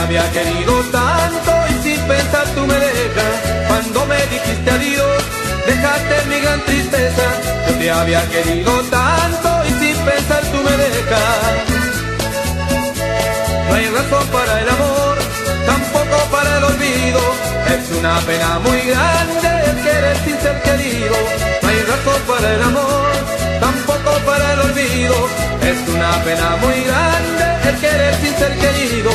había querido tanto y sin pensar tú me dejas. Cuando me dijiste adiós, dejaste mi gran tristeza. Yo te había querido tanto y sin pensar tú me dejas. No hay razón para el amor, tampoco para el olvido. Es una pena muy grande el querer sin ser querido. No hay razón para el amor, tampoco para el olvido. Es una pena muy grande el querer sin ser querido.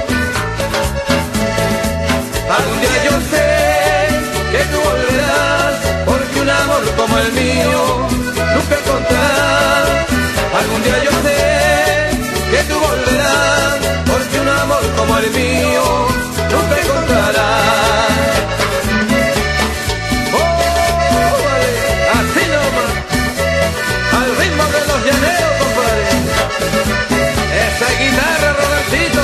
Algún día yo sé que tú volverás, porque un amor como el mío nunca encontrarás. Algún día yo sé que tú volverás, porque un amor como el mío nunca encontrarás. Oh, vale, así nomás, al ritmo de los llaneros, compadre. Esa guitarra, Robertito.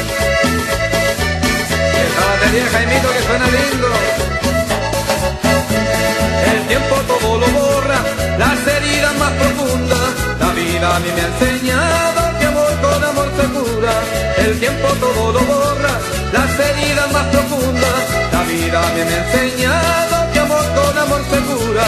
Esa batería, Jaimito, que suena lindo. El tiempo todo lo borra, las heridas más profundas. La vida a mí me ha enseñado que amor con amor se cura. El tiempo todo lo borra, las heridas más profundas. La vida a mí me ha enseñado que amor con amor se cura.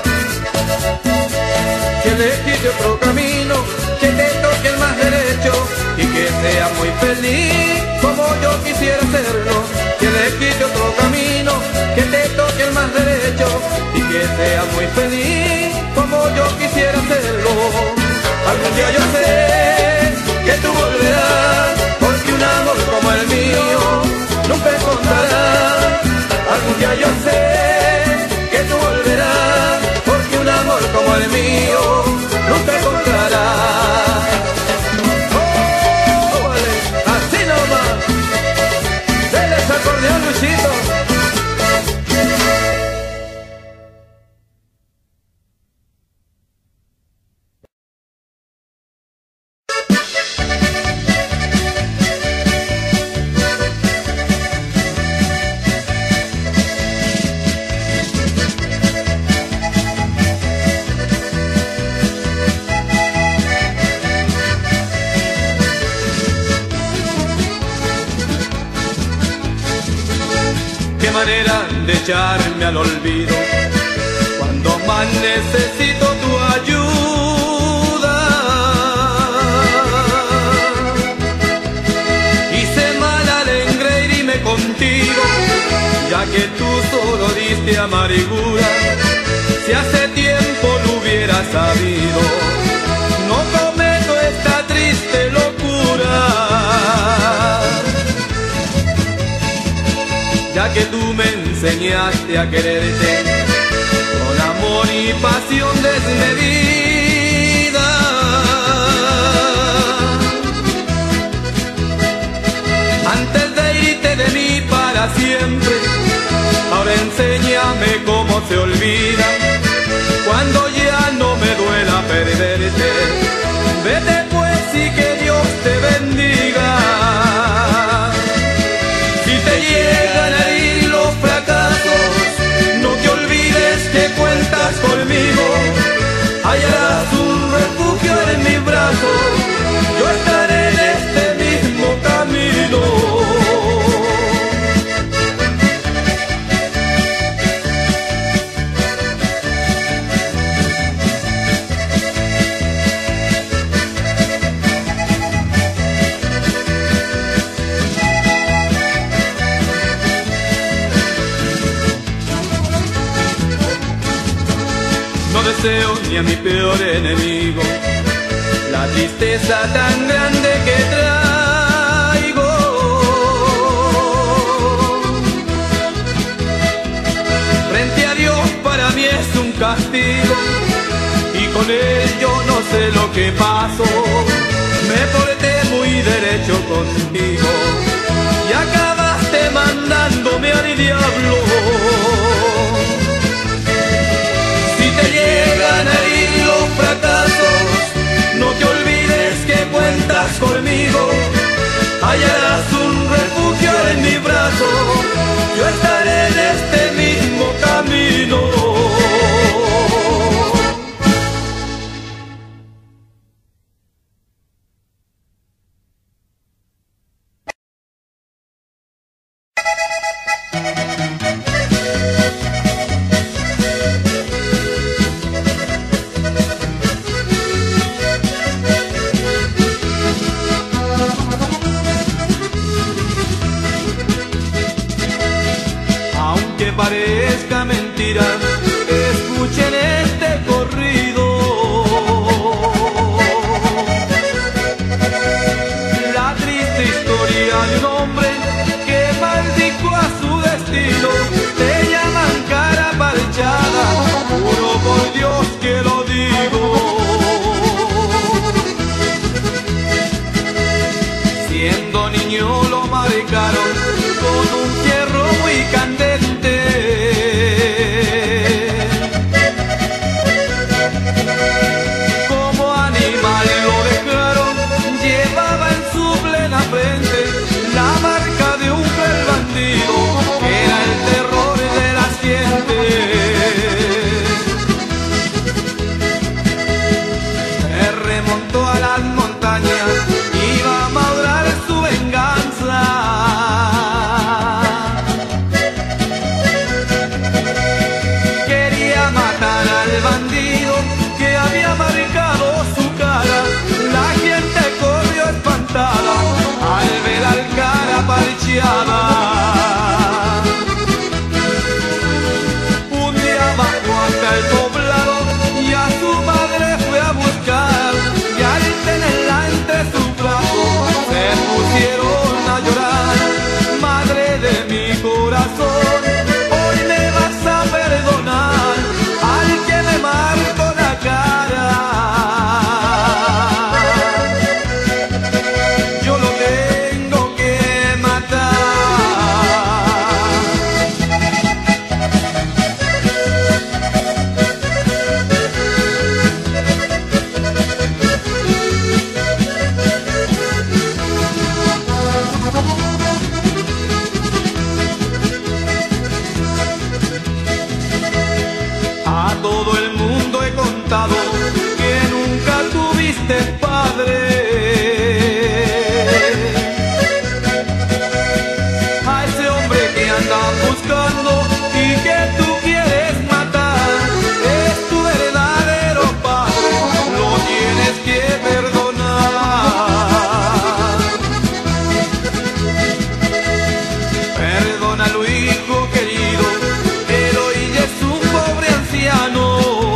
Que elegiste otro camino, que te toque el más derecho y que seas muy feliz como yo quisiera serlo. Que elegiste otro camino, que te toque el más derecho y que seas muy feliz como yo quisiera serlo. Algún día yo sé que tú volverás, porque un amor como el mío nunca encontrarás. Algún día yo sé que tú volverás, porque un amor como el mío nunca encontrarás. Oh, vale, así nomás. Dale ese acordeón, Luisito. Qué manera de echarme al olvido cuando más necesito tu ayuda. Hice mal al engreírme contigo, ya que tú solo diste amargura. Si hace tiempo lo hubiera sabido, no cometo esta triste locura. Ya que tú me enseñaste a quererte con amor y pasión desmedida. Antes de irte de mí para siempre, ahora enséñame cómo se olvida, cuando ya no me duela perderte. Vete pues y que Dios te bendiga. Si te llegan a herir los fracasos, no te olvides que cuentas conmigo. Hallarás un refugio en mis brazos, yo estaré en este mismo camino. No deseo ni a mi peor enemigo la tristeza tan grande que traigo. Frente a Dios para mí es un castigo y con él yo no sé lo que paso. Me porté muy derecho contigo y acabaste mandándome al diablo. Te llegan a herir los fracasos, no te olvides que cuentas conmigo. Hallarás un refugio en mi brazo, yo estaré en este mismo camino. aunque parezca mentira, escuchen este corrido. La triste historia de un hombre que maldijo a su destino. Le llaman cara parchada, juro por Dios que lo digo. Siendo niño lo marcaron con un fierro muy candente. Como animal lo dejaron, llevaba en su plena frente la marca de un cruel bandido, que era el terror de las gentes. Se remontó a las montañas, iba a madurar su venganza. Quería matar al bandido que había marcado su cara. La gente corrió espantada al ver al cara parcheada. Un día bajó hasta el poblado y a su madre fue a buscar, y al tenerla entre sus brazos se pusieron a llorar. Madre de mi corazón, hoy me vas a perdonar al que me marcó la cara. Yo lo tengo que matar. A todo el mundo he contado que nunca tuviste padre. A ese hombre que andas buscando y que tú quieres matar, es tu verdadero padre, lo tienes que perdonar. Perdónalo, hijo querido, él hoy ya es un pobre anciano.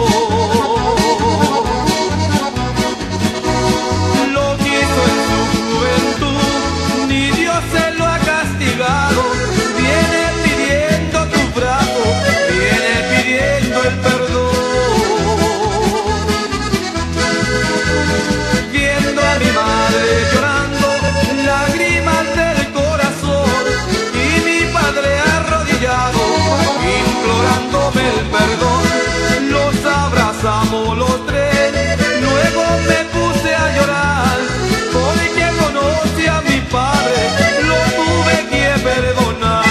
Lo quiso en su juventud, ni Dios se lo ha castigado. Viene pidiendo tu brazo, viene pidiendo el perdón. Viendo a mi madre llorando, lágrimas del corazón, y mi padre arrodillado, implorándome el perdón. Los abrazamos los tres, luego me puse a llorar, porque conocí a mi padre, lo tuve que perdonar.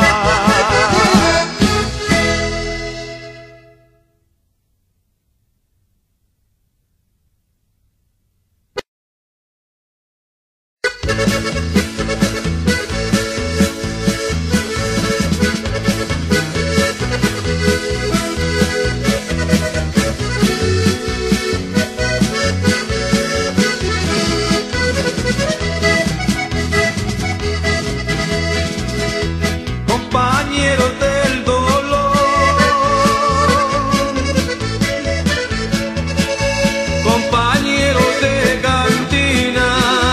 Compañeros del dolor, compañeros de cantina,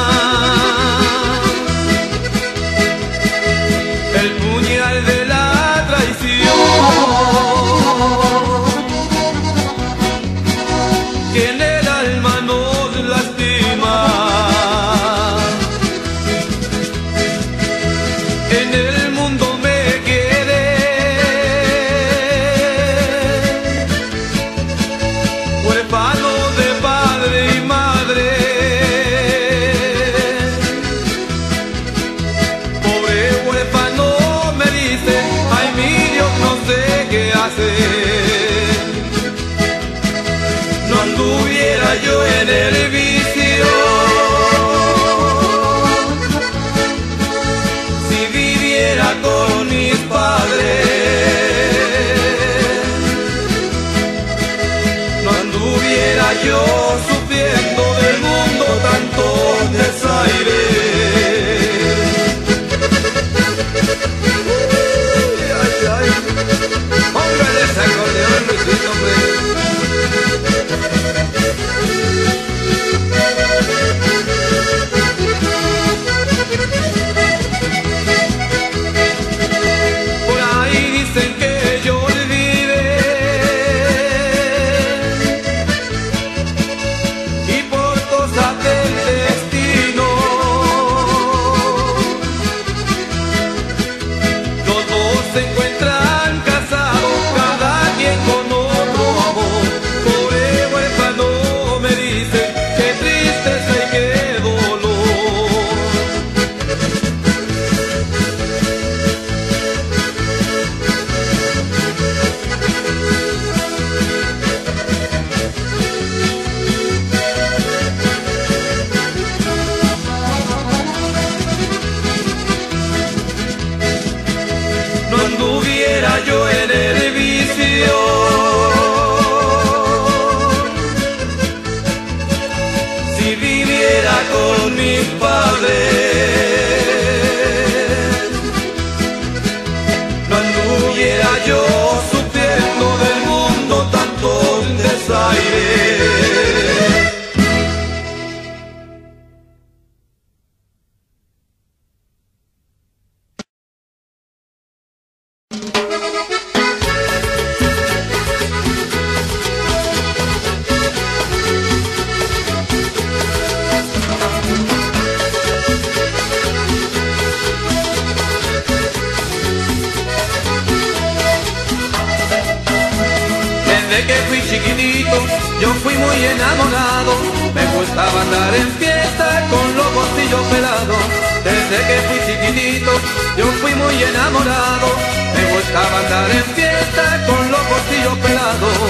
el puñal de la traición que en el alma nos lastima. En el mundo me quedé, huérfano de padre y madre. Pobre huérfano me dice, ay mi Dios, no sé qué hacer. No anduviera yo en el vicio, si viviera con mis padres. No anduviera yo sufriendo del mundo tantos desaires. Ay, ay. yo sufriendo del mundo tanto desaire. Desde que fui chiquitito, yo fui muy enamorado. Me gustaba andar en fiesta con los bolsillos pelados. Desde que fui chiquitito, yo fui muy enamorado. Me gustaba andar en fiesta con los bolsillos pelados.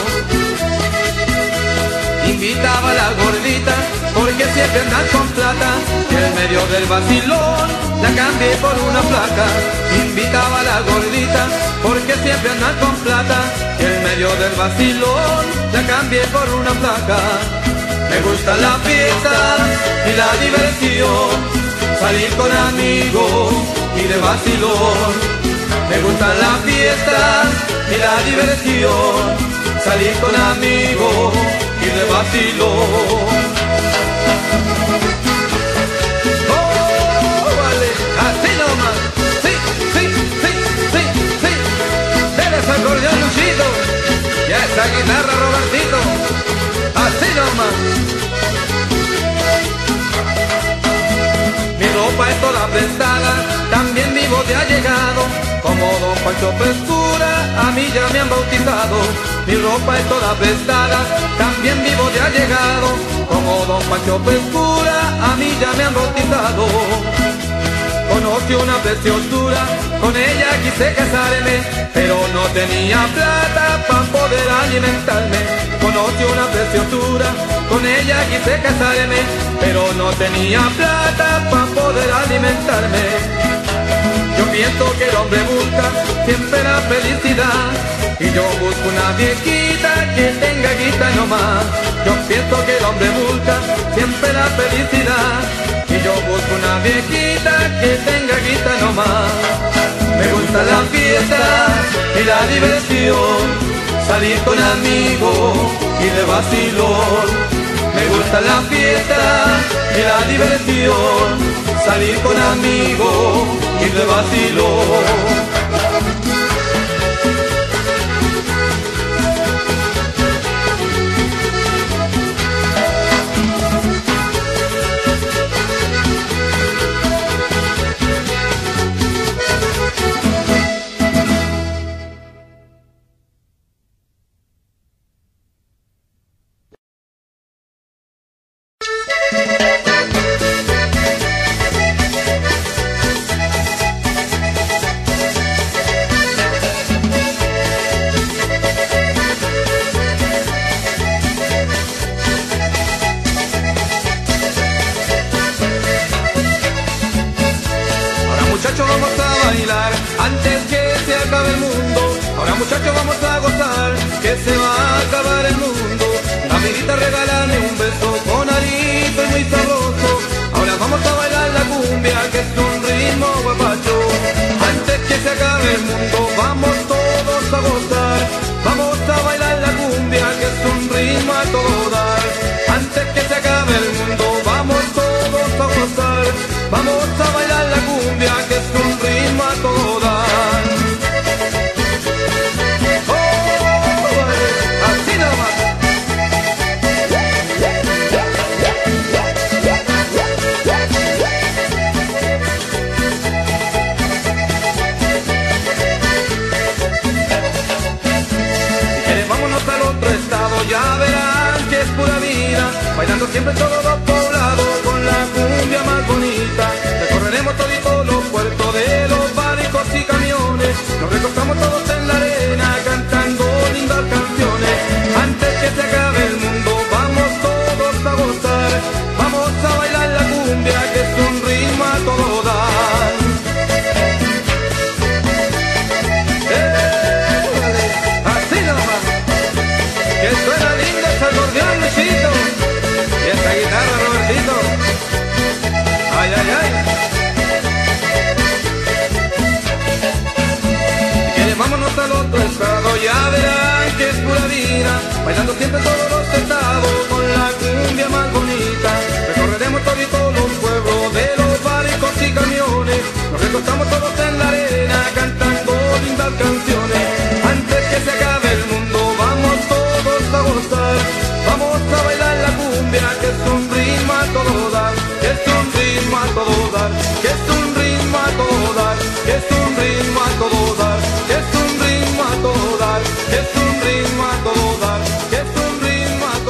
Invitaba a la gordita porque siempre andan con plata, y en medio del vacilón la cambié por una flaca. Invitaba a la gordita porque siempre andan con plata, y en medio del vacilón la cambié por una flaca. Me gusta la fiesta y la diversión, salir con amigos y de vacilón. Me gusta la fiesta y la diversión, salir con amigos y de vacilón. Oh, vale, así nomás. Sí, sí, sí, sí, sí. Dele ese acordeón, Luchito, y a esa guitarra, Robertito. Así nomás. Mi ropa es toda prestada, también vivo de allegado. Como Don Pancho Pescura, a mí ya me han bautizado. Mi ropa es toda prestada, también vivo de allegado. Como Don Pancho Pescura, a mí ya me han bautizado. Conocí una preciosura, con ella quise casarme, pero no tenía plata para poder alimentarme. Conocí una preciosura, con ella quise casarme, pero no tenía plata para poder alimentarme. Yo pienso que el hombre busca siempre la felicidad, y yo busco una viejita que tenga guita nomás. Yo pienso que el hombre busca siempre la felicidad, y yo busco una viejita que tenga guita nomás. Me gusta la fiesta y la diversión, salir con amigos y de vacilón. Me gusta la fiesta y la diversión, salir con amigos y de vacilón. Muchachos, vamos a bailar antes que se acabe el mundo. Ahora muchachos, vamos a gozar, que se va a acabar el mundo. Amiguita, regálame un beso con arito y muy sabroso. Ahora vamos a bailar la cumbia, que es un ritmo guapacho. Antes que se acabe el mundo, vamos todos a gozar. Vamos a bailar la cumbia, que es un ritmo a todo dar. Antes que se acabe el mundo, vamos todos a gozar. Vamos a bailar la cumbia, que es un ritmo a todo dar. Oh, así nomás. Si quieren, vámonos al otro estado, ya verán que es pura vida. Bailando siempre todos los poblados con la cumbia más bonita. Recorreremos toditos los puertos de los barcos y camiones. Nos recostamos todos en la arena cantando lindas canciones. Antes que se acabe el mundo, vamos todos a gozar. Vamos a bailar la cumbia, que es un ritmo a todo dar. Así nomás, que suena lindo ese acordeón, Luchito, y esta guitarra, Robertito. Ay, ay, ay. Si quieres, vámonos al otro bailando siempre en todos los estados con la cumbia más bonita. Recorreremos todos los pueblos de los barcos y camiones, nos recostamos todos en la arena cantando lindas canciones. Antes que se acabe el mundo vamos todos a gozar, vamos a bailar la cumbia que es un ritmo a todo dar, que es un ritmo a todo dar, que es un ritmo a todo dar, que es un ritmo a todo dar, que es un ritmo a todo dar, que es un ritmo a todo dar, que es un ritmo a todo dar.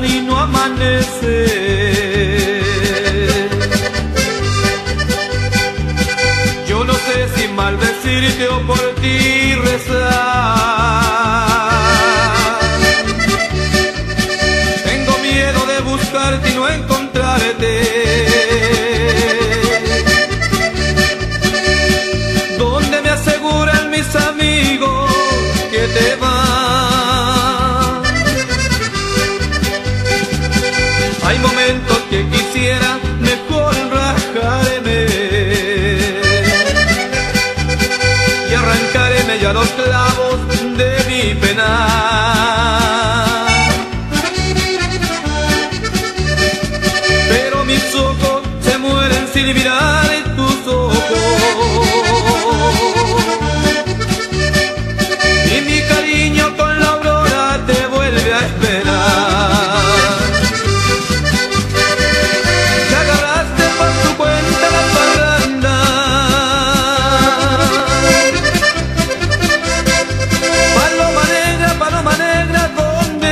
y no amanece. Yo no sé si maldecirte o por ti rezar. Tengo miedo de buscarte y no encontrarte. Donde me aseguran mis amigos que te vas. Hay momentos que quisiera mejor rajarme y arrancarme ya los clavos de mi pena. Pero mis ojos se mueren sin mirar tus ojos. Y mi cariño con la aurora te vuelve a esperar. Ya agarraste por tu cuenta la parranda. Paloma negra, ¿dónde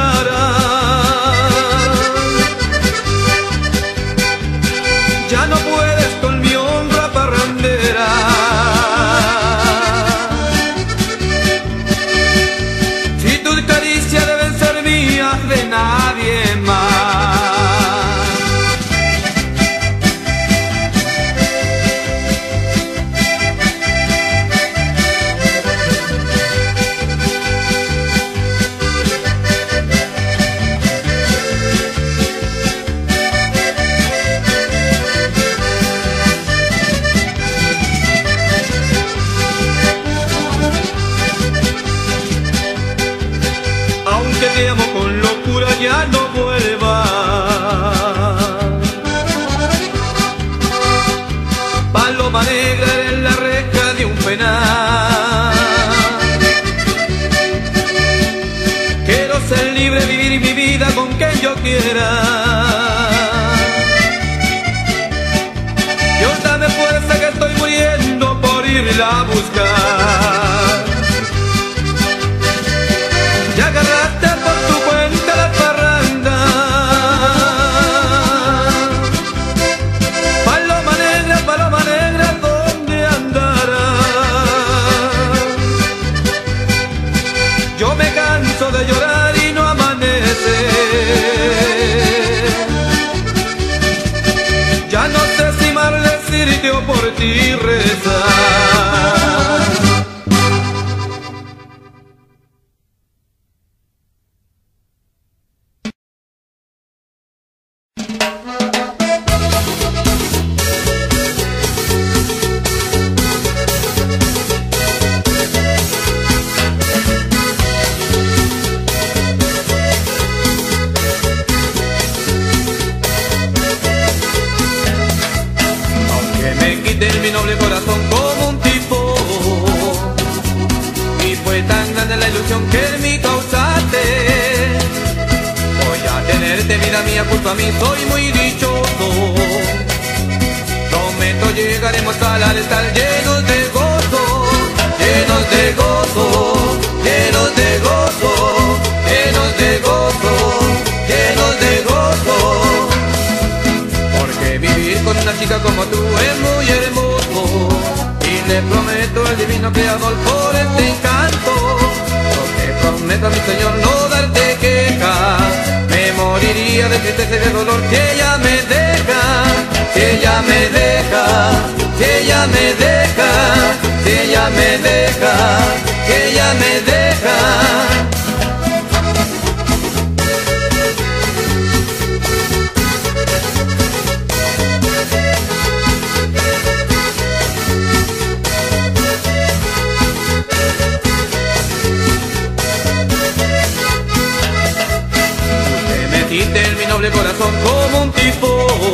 andarás? Ya no puedes con mi honra parrandera. Si tus caricias deben ser mías, de nadie más. Aunque te amo con locura, ya no vuelvas. Paloma negra, eres la reja de un penal. Quiero ser libre, vivir mi vida con quien yo quiera. Dios, dame fuerza que estoy muriendo por irla a buscar. Ya agarraste por tu cuenta la parranda. Paloma negra, ¿dónde andarás? Yo me canso de llorar y no amanece. Ya no sé si maldecirte o por ti rezar. Mi noble corazón como un tipo, y fue tan grande la ilusión que en mí causaste. Voy a tenerte, vida mía, junto a mí soy muy dichoso. Prometo llegaremos al estar llenos de gozo, llenos de gozo, llenos de gozo, llenos de gozo, llenos de gozo. Porque vivir con una chica como tú es muy hermoso. Y le prometo al divino creador por este encanto. Lo que prometo a mi Señor no darte queja. Me moriría de tristeza y de dolor que ella me deja, que ella me deja, que ella me deja, que ella me deja, que ella me deja. En mi noble corazón como un tipo,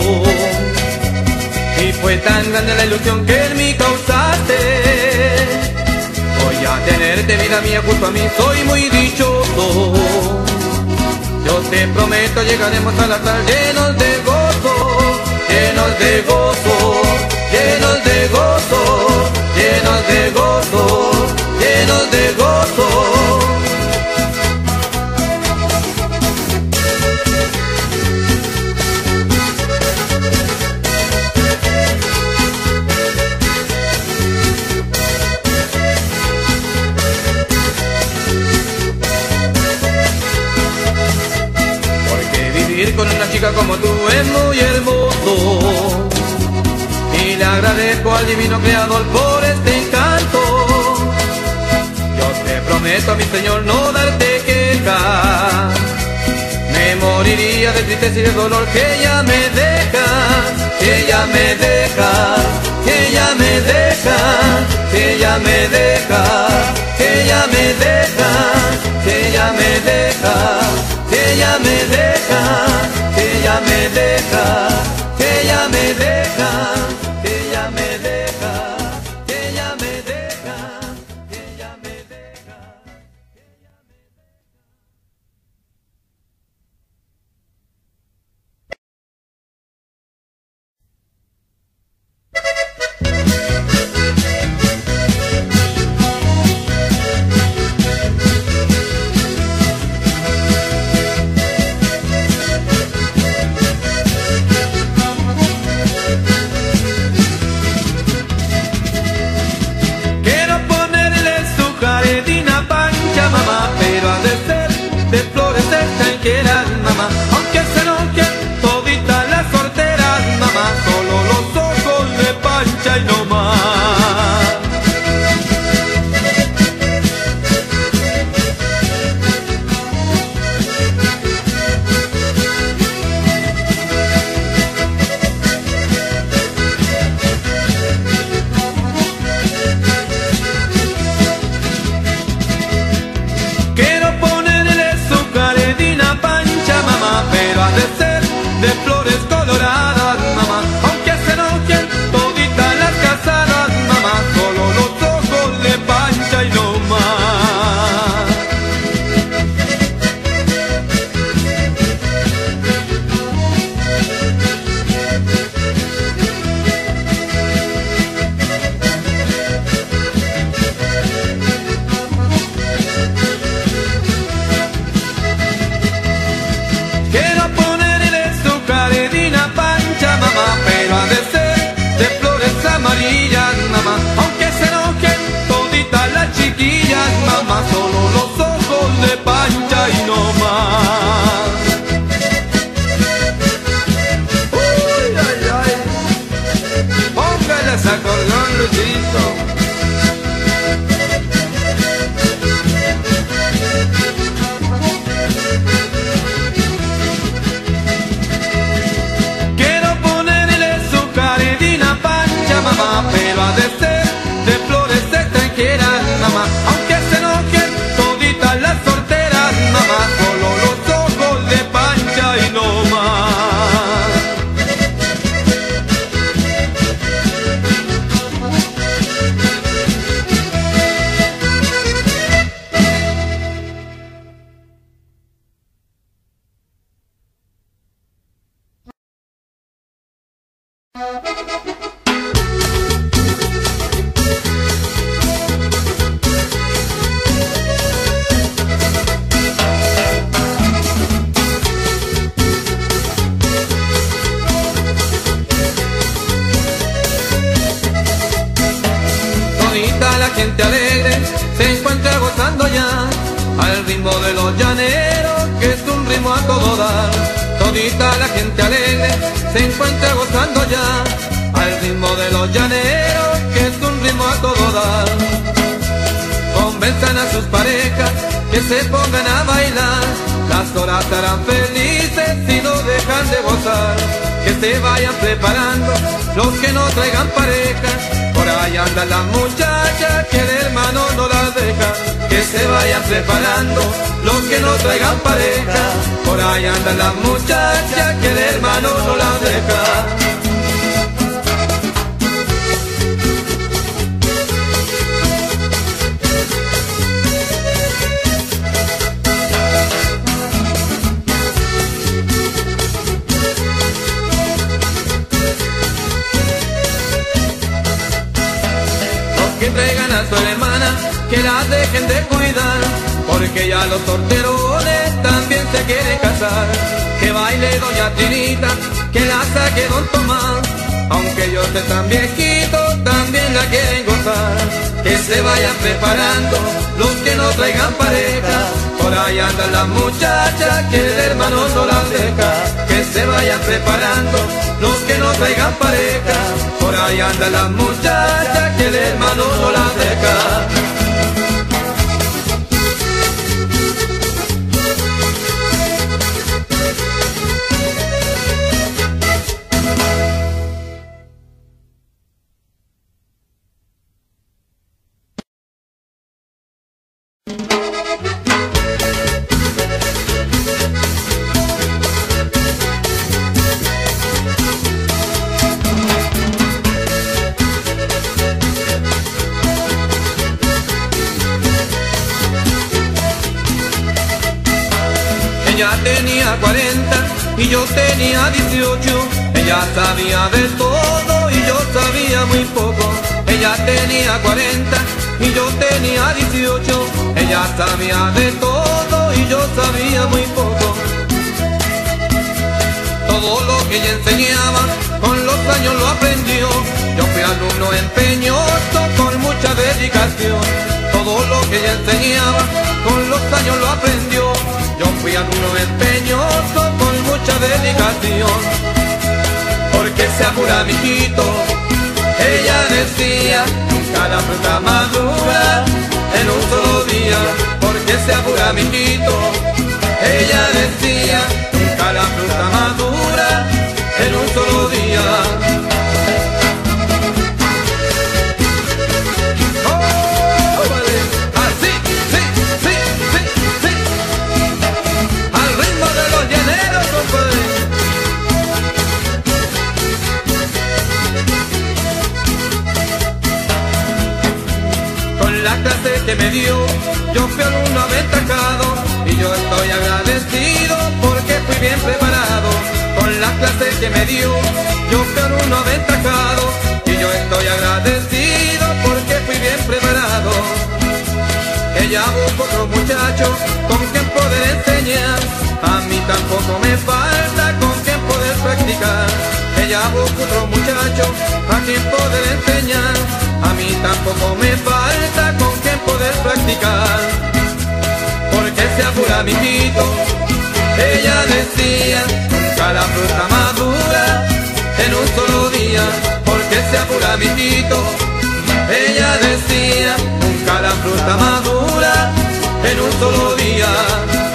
y fue tan grande la ilusión que en mí causaste. Voy a tenerte, vida mía, junto a mí soy muy dichoso. Yo te prometo llegaremos a la tarde llenos de gozo, llenos de gozo, llenos de gozo, llenos de gozo, llenos de gozo. Vivir con una chica como tú es muy hermoso, y le agradezco al divino creador por este encanto. Yo te prometo, mi señor, no darte queja. Me moriría de tristeza y de dolor que ella me deja, que ella me deja, que ella me deja, que ella me deja, que ella me deja, que ella me deja, que ella me deja, que ella me deja, que ella me deja, que ella me deja, que ella me deja, que ella me deja. Mamá, pero ha de ser de flores extranjeras, mamá, aunque se enojen toditas las solteras, mamá, solo los ojos de Pancha y no más. Pero ha de ser de flores coloradas, mamá, aunque se enojen toditas las casadas, mamá, solo los ojos de Pancha y no más. Quiero ponerle su caredina Pancha, mamá, pero ha de ser de flores amarillas, mamá, aunque se enojen toditas las chiquillas, mamá, solo los ojos de Pancha y no más. Uy, ay, ay, póngale ese acordeón, Luchito. Mamá, pero ha de ser de flores extranjeras, mamá, aunque se enojen toditas las solteras, mamá, solo los ojos de Pancha y no más. La gente alegre se encuentra gozando ya al ritmo de los llaneros, que es un ritmo a todo dar. Todita la gente alegre se encuentra gozando ya al ritmo de los llaneros, que es un ritmo a todo dar. Convenzan a sus parejas que se pongan a bailar, las horas estarán felices si no dejan de gozar. Que se vayan preparando los que no traigan pareja, por ahí andan las muchachas que el hermano no las deja. Que se vayan preparando los que no traigan pareja, por ahí andan las muchachas que el hermano no las deja. Que traigan a su hermana, que la dejen de cuidar, porque ya los solterones también se quieren casar. Que baile doña Trinita, que la saque don Tomás, aunque ellos están viejitos, también la quieren gozar. Que se vayan preparando los que no traigan pareja, Por ahí andan las muchachas que el hermano no las deja, que se vayan preparando los que no traigan pareja. Por ahí andan las muchachas que el hermano no las deja. Ella tenía 40 y yo tenía 18. Ella sabía de todo y yo sabía muy poco. Ella tenía 40 y yo tenía 18. Ella sabía de todo y yo sabía muy poco. Todo lo que ella enseñaba con los años lo aprendió. Yo fui alumno empeñoso con mucha dedicación. Todo lo que ella enseñaba con los años lo aprendió. Yo fui alumno empeñoso con mucha dedicación. Porque se apura mijito, ella decía, nunca la fruta madura en un solo día. Porque se apura mijito, ella decía, nunca la fruta madura en un solo día. Que me dio, yo fui alumno aventajado y yo estoy agradecido porque fui bien preparado. Con la clase que me dio, yo fui alumno aventajado y yo estoy agradecido porque fui bien preparado. Ella buscó otro muchacho con quien poder enseñar, a mí tampoco me falta con quien poder practicar. Ella buscó otro muchacho a quien poder enseñar, a mí tampoco me falta con quien poder practicar. Porque se apura mijito, ella decía, nunca la fruta madura en un solo día. Porque se apura mijito, ella decía, nunca la fruta madura en un solo día.